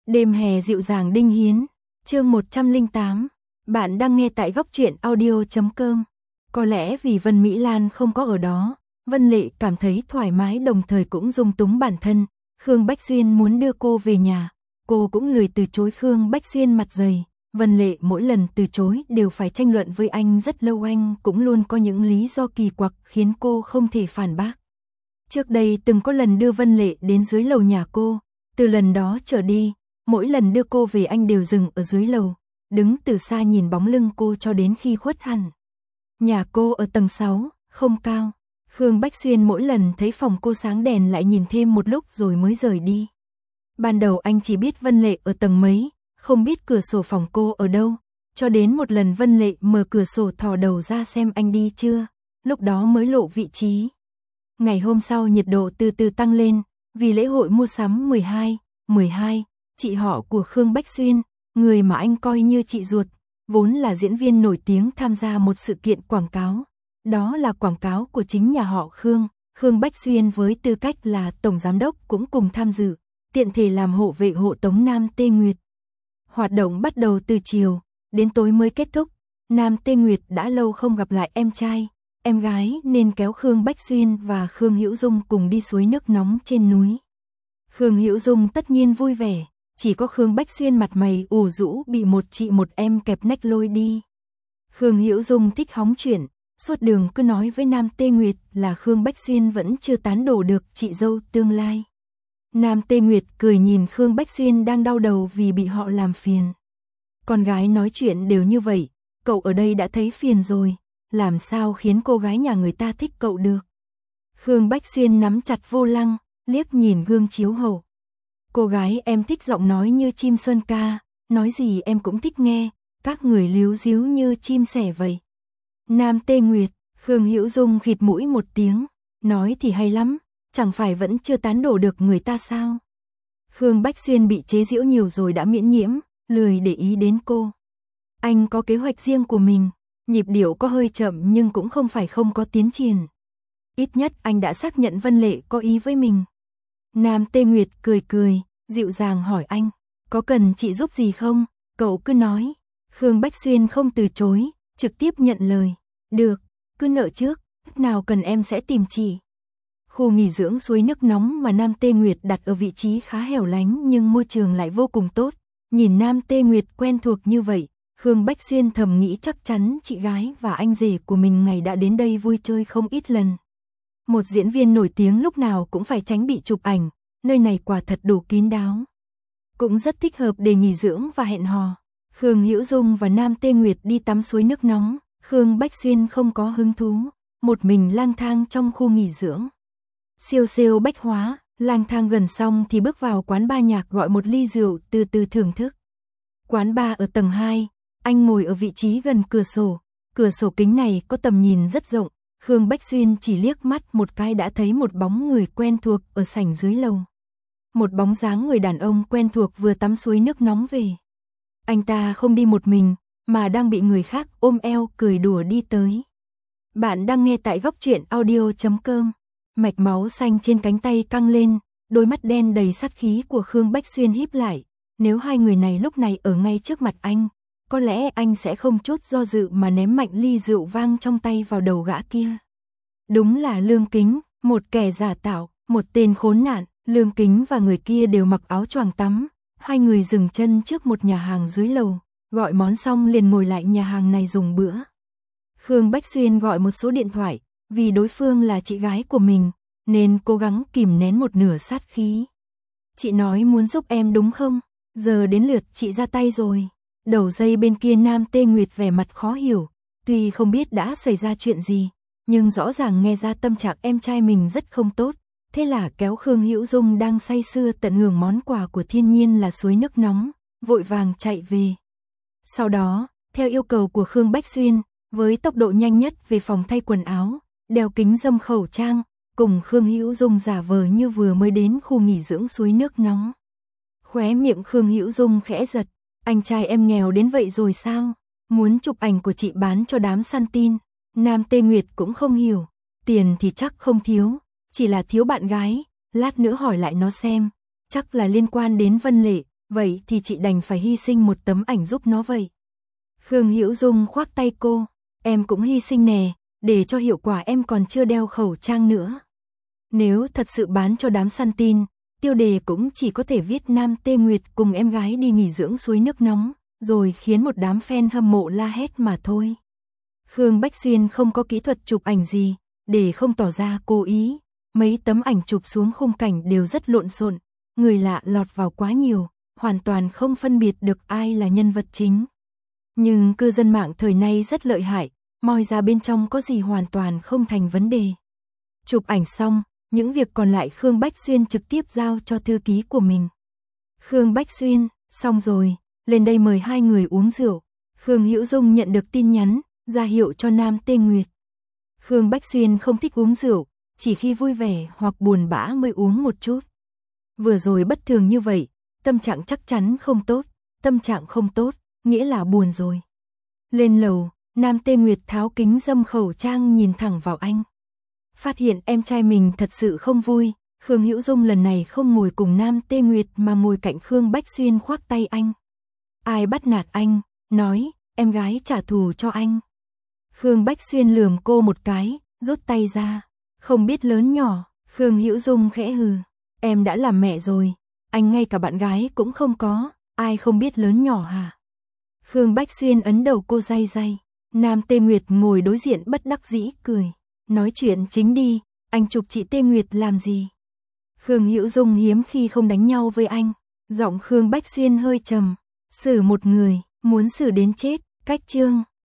Đêm hè dịu dàng Đinh Hiến, chương 108. Bạn đang nghe tại góc truyện audio.com. Có lẽ vì Vân Mỹ Lan không có ở đó, Vân Lệ cảm thấy thoải mái đồng thời cũng dung túng bản thân. Khương Bách Xuyên muốn đưa cô về nhà, cô cũng lười từ chối. Khương Bách Xuyên mặt dày, Vân Lệ mỗi lần từ chối đều phải tranh luận với anh rất lâu, anh cũng luôn có những lý do kỳ quặc khiến cô không thể phản bác. Trước đây từng có lần đưa Vân Lệ đến dưới lầu nhà cô, từ lần đó trở đi, mỗi lần đưa cô về anh đều dừng ở dưới lầu, đứng từ xa nhìn bóng lưng cô cho đến khi khuất hẳn. Nhà cô ở tầng 6, không cao. Khương Bách Xuyên mỗi lần thấy phòng cô sáng đèn lại nhìn thêm một lúc rồi mới rời đi. Ban đầu anh chỉ biết Vân Lệ ở tầng mấy, không biết cửa sổ phòng cô ở đâu, cho đến một lần Vân Lệ mở cửa sổ thò đầu ra xem anh đi chưa, lúc đó mới lộ vị trí. Ngày hôm sau nhiệt độ từ từ tăng lên, vì lễ hội mua sắm 12, chị họ của Khương Bách Xuyên, người mà anh coi như chị ruột, vốn là diễn viên nổi tiếng tham gia một sự kiện quảng cáo. Đó là quảng cáo của chính nhà họ Khương, Khương Bách Xuyên với tư cách là tổng giám đốc cũng cùng tham dự, tiện thể làm hộ vệ hộ tống Nam Tê Nguyệt. Hoạt động bắt đầu từ chiều, đến tối mới kết thúc. Nam Tê Nguyệt đã lâu không gặp lại em trai, em gái nên kéo Khương Bách Xuyên và Khương Hữu Dung cùng đi suối nước nóng trên núi. Khương Hữu Dung tất nhiên vui vẻ, chỉ có Khương Bách Xuyên mặt mày ủ rũ bị một chị một em kẹp nách lôi đi. Khương Hữu Dung thích hóng chuyện, suốt đường cứ nói với Nam Tê Nguyệt là Khương Bách Xuyên vẫn chưa tán đổ được chị dâu tương lai. Nam Tê Nguyệt cười nhìn Khương Bách Xuyên đang đau đầu vì bị họ làm phiền. Con gái nói chuyện đều như vậy, cậu ở đây đã thấy phiền rồi, làm sao khiến cô gái nhà người ta thích cậu được. Khương Bách Xuyên nắm chặt vô lăng, liếc nhìn gương chiếu hậu. Cô gái em thích giọng nói như chim sơn ca, nói gì em cũng thích nghe, các người líu díu như chim sẻ vậy. Nam Tê Nguyệt, Khương Hữu Dung khịt mũi một tiếng, nói thì hay lắm, chẳng phải vẫn chưa tán đổ được người ta sao. Khương Bách Xuyên bị chế giễu nhiều rồi đã miễn nhiễm, lười để ý đến cô. Anh có kế hoạch riêng của mình, nhịp điệu có hơi chậm nhưng cũng không phải không có tiến triển. Ít nhất anh đã xác nhận Vân Lệ có ý với mình. Nam Tê Nguyệt cười, dịu dàng hỏi anh, có cần chị giúp gì không, cậu cứ nói. Khương Bách Xuyên không từ chối, trực tiếp nhận lời, được, cứ nợ trước, lúc nào cần em sẽ tìm chị. Khu nghỉ dưỡng suối nước nóng mà Nam Tê Nguyệt đặt ở vị trí khá hẻo lánh nhưng môi trường lại vô cùng tốt. Nhìn Nam Tê Nguyệt quen thuộc như vậy, Khương Bách Xuyên thầm nghĩ chắc chắn chị gái và anh rể của mình ngày đã đến đây vui chơi không ít lần. Một diễn viên nổi tiếng lúc nào cũng phải tránh bị chụp ảnh, nơi này quả thật đủ kín đáo. Cũng rất thích hợp để nghỉ dưỡng và hẹn hò. Khương Hữu Dung và Nam Tê Nguyệt đi tắm suối nước nóng, Khương Bách Xuyên không có hứng thú, một mình lang thang trong khu nghỉ dưỡng. Siêu bách hóa, lang thang gần xong thì bước vào quán bar nhạc gọi một ly rượu từ từ thưởng thức. Quán bar ở tầng 2, anh ngồi ở vị trí gần cửa sổ kính này có tầm nhìn rất rộng. Khương Bách Xuyên chỉ liếc mắt một cái đã thấy một bóng người quen thuộc ở sảnh dưới lầu. Một bóng dáng người đàn ông quen thuộc vừa tắm suối nước nóng về. Anh ta không đi một mình, mà đang bị người khác ôm eo cười đùa đi tới. Bạn đang nghe tại góc truyện audio.com. Mạch máu xanh trên cánh tay căng lên, đôi mắt đen đầy sát khí của Khương Bách Xuyên híp lại. Nếu hai người này lúc này ở ngay trước mặt anh, có lẽ anh sẽ không chút do dự mà ném mạnh ly rượu vang trong tay vào đầu gã kia. Đúng là Lương Kính, một kẻ giả tạo, một tên khốn nạn. Lương Kính và người kia đều mặc áo choàng tắm. Hai người dừng chân trước một nhà hàng dưới lầu, gọi món xong liền ngồi lại nhà hàng này dùng bữa. Khương Bách Xuyên gọi một số điện thoại, vì đối phương là chị gái của mình, nên cố gắng kìm nén một nửa sát khí. Chị nói muốn giúp em đúng không? Giờ đến lượt chị ra tay rồi. Đầu dây bên kia Nam Tê Nguyệt vẻ mặt khó hiểu, tuy không biết đã xảy ra chuyện gì, nhưng rõ ràng nghe ra tâm trạng em trai mình rất không tốt. Thế là kéo Khương Hữu Dung đang say sưa tận hưởng món quà của thiên nhiên là suối nước nóng, vội vàng chạy về. Sau đó, theo yêu cầu của Khương Bách Xuyên, với tốc độ nhanh nhất về phòng thay quần áo, đeo kính râm khẩu trang, cùng Khương Hữu Dung giả vờ như vừa mới đến khu nghỉ dưỡng suối nước nóng. Khóe miệng Khương Hữu Dung khẽ giật, anh trai em nghèo đến vậy rồi sao? Muốn chụp ảnh của chị bán cho đám săn tin. Nam Tê Nguyệt cũng không hiểu, tiền thì chắc không thiếu, chỉ là thiếu bạn gái, lát nữa hỏi lại nó xem, chắc là liên quan đến Vân Lệ, vậy thì chị đành phải hy sinh một tấm ảnh giúp nó vậy. Khương Hữu Dung khoác tay cô, em cũng hy sinh nè, để cho hiệu quả em còn chưa đeo khẩu trang nữa. Nếu thật sự bán cho đám săn tin, tiêu đề cũng chỉ có thể viết Nam Tê Nguyệt cùng em gái đi nghỉ dưỡng suối nước nóng, rồi khiến một đám fan hâm mộ la hét mà thôi. Khương Bách Xuyên không có kỹ thuật chụp ảnh gì, để không tỏ ra cố ý, mấy tấm ảnh chụp xuống khung cảnh đều rất lộn xộn, người lạ lọt vào quá nhiều, hoàn toàn không phân biệt được ai là nhân vật chính. Nhưng cư dân mạng thời nay rất lợi hại, moi ra bên trong có gì hoàn toàn không thành vấn đề. Chụp ảnh xong, những việc còn lại Khương Bách Xuyên trực tiếp giao cho thư ký của mình. Khương Bách Xuyên, xong rồi, lên đây mời hai người uống rượu. Khương Hữu Dung nhận được tin nhắn, ra hiệu cho Nam Tê Nguyệt. Khương Bách Xuyên không thích uống rượu, chỉ khi vui vẻ hoặc buồn bã mới uống một chút. Vừa rồi bất thường như vậy, tâm trạng chắc chắn không tốt, tâm trạng không tốt, nghĩa là buồn rồi. Lên lầu, Nam Tê Nguyệt tháo kính râm khẩu trang nhìn thẳng vào anh. Phát hiện em trai mình thật sự không vui, Khương Hữu Dung lần này không ngồi cùng Nam Tê Nguyệt mà ngồi cạnh Khương Bách Xuyên khoác tay anh. Ai bắt nạt anh, nói, em gái trả thù cho anh. Khương Bách Xuyên lườm cô một cái, rút tay ra. Không biết lớn nhỏ, Khương Hữu Dung khẽ hừ. Em đã làm mẹ rồi, anh ngay cả bạn gái cũng không có, ai không biết lớn nhỏ hả? Khương Bách Xuyên ấn đầu cô day day. Nam Tê Nguyệt ngồi đối diện bất đắc dĩ cười. Nói chuyện chính đi, anh chụp chị Tê Nguyệt làm gì? Khương Hữu Dung hiếm khi không đánh nhau với anh. Giọng Khương Bách Xuyên hơi trầm. Xử một người, muốn xử đến chết, cách chương.